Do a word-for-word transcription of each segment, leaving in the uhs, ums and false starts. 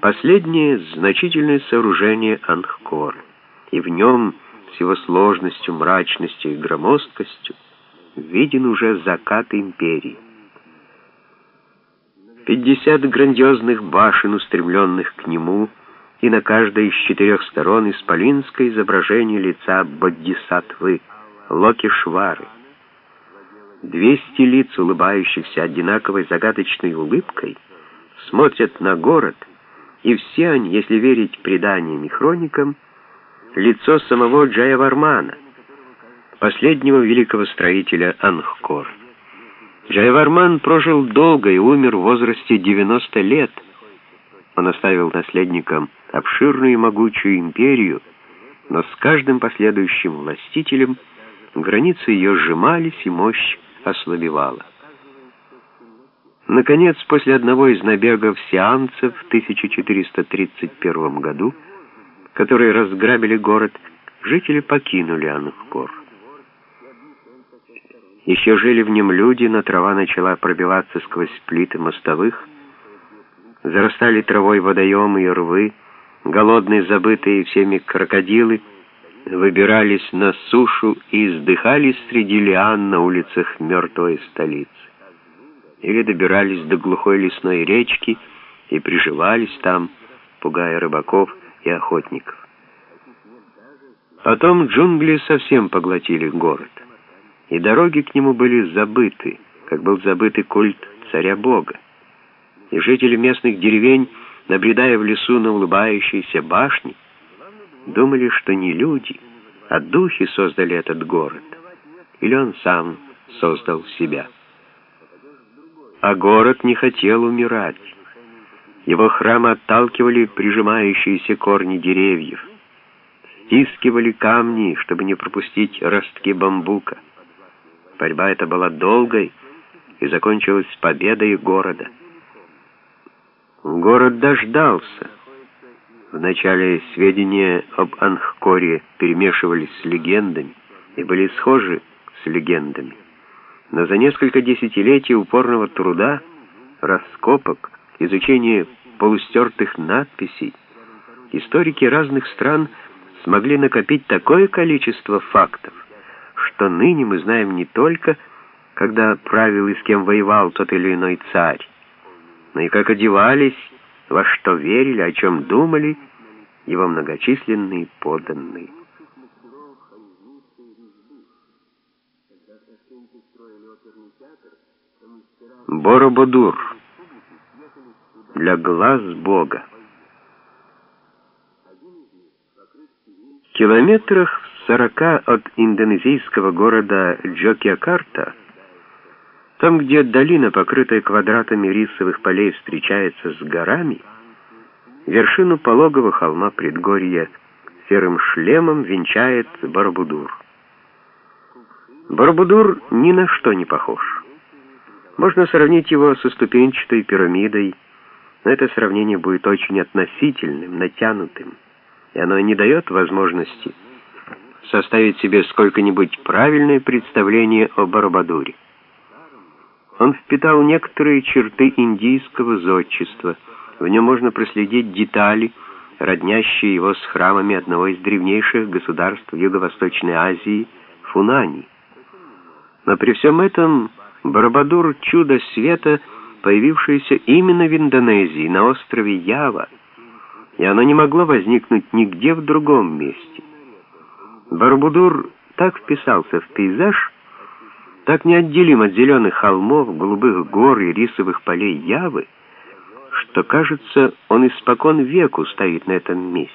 Последнее значительное сооружение Ангкора, и в нем с его сложностью, мрачностью и громоздкостью виден уже закат империи. Пятьдесят грандиозных башен, устремленных к нему, и на каждой из четырех сторон исполинское изображение лица Бодхисаттвы, Локешвары. Двести лиц, улыбающихся одинаковой загадочной улыбкой, смотрят на город, и все они, если верить преданиям и хроникам, лицо самого Джаявармана, последнего великого строителя Ангкора. Джаяварман прожил долго и умер в возрасте девяноста лет. Он оставил наследникам обширную и могучую империю, но с каждым последующим властителем границы ее сжимались и мощь ослабевала. Наконец, после одного из набегов сиамцев в тысяча четыреста тридцать первом году, которые разграбили город, жители покинули Ангкор. Еще жили в нем люди, но трава начала пробиваться сквозь плиты мостовых, зарастали травой водоемы и рвы, голодные, забытые всеми крокодилы выбирались на сушу и издыхались среди лиан на улицах мертвой столицы. Или добирались до глухой лесной речки и приживались там, пугая рыбаков и охотников. Потом джунгли совсем поглотили город, и дороги к нему были забыты, как был забыт и культ царя-бога. И жители местных деревень, набредая в лесу на улыбающиеся башни, думали, что не люди, а духи создали этот город, или он сам создал себя. А город не хотел умирать. Его храмы отталкивали прижимающиеся корни деревьев, стискивали камни, чтобы не пропустить ростки бамбука. Борьба эта была долгой и закончилась победой города. Город дождался. Вначале сведения об Ангкоре перемешивались с легендами и были схожи с легендами. Но за несколько десятилетий упорного труда, раскопок, изучения полустертых надписей, историки разных стран смогли накопить такое количество фактов, что ныне мы знаем не только, когда правил и с кем воевал тот или иной царь, но и как одевались, во что верили, о чем думали его многочисленные подданные. Борободур для глаз Бога. В километрах в сорока от индонезийского города Джокьякарта, там, где долина, покрытая квадратами рисовых полей, встречается с горами, вершину пологого холма предгорья серым шлемом венчает Борободур. Борободур ни на что не похож. Можно сравнить его со ступенчатой пирамидой, но это сравнение будет очень относительным, натянутым, и оно не дает возможности составить себе сколько-нибудь правильное представление о Борободуре. Он впитал некоторые черты индийского зодчества. В нем можно проследить детали, роднящие его с храмами одного из древнейших государств Юго-Восточной Азии — Фунани. Но при всем этом Борободур — чудо света, появившееся именно в Индонезии, на острове Ява, и оно не могло возникнуть нигде в другом месте. Борободур так вписался в пейзаж, так неотделим от зеленых холмов, голубых гор и рисовых полей Явы, что, кажется, он испокон веку стоит на этом месте.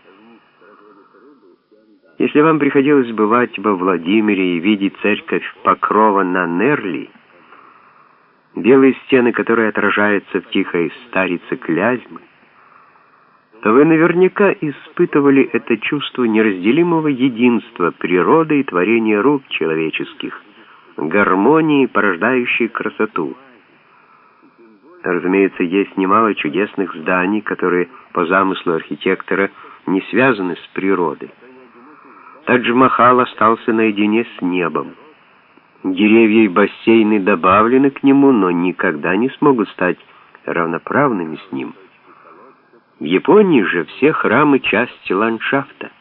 Если вам приходилось бывать во Владимире и видеть церковь Покрова на Нерли, белые стены, которые отражаются в тихой старице Клязьмы, то вы наверняка испытывали это чувство неразделимого единства природы и творения рук человеческих, гармонии, порождающей красоту. Разумеется, есть немало чудесных зданий, которые по замыслу архитектора не связаны с природой. Тадж-Махал остался наедине с небом. Деревья и бассейны добавлены к нему, но никогда не смогут стать равноправными с ним. В Японии же все храмы — часть ландшафта.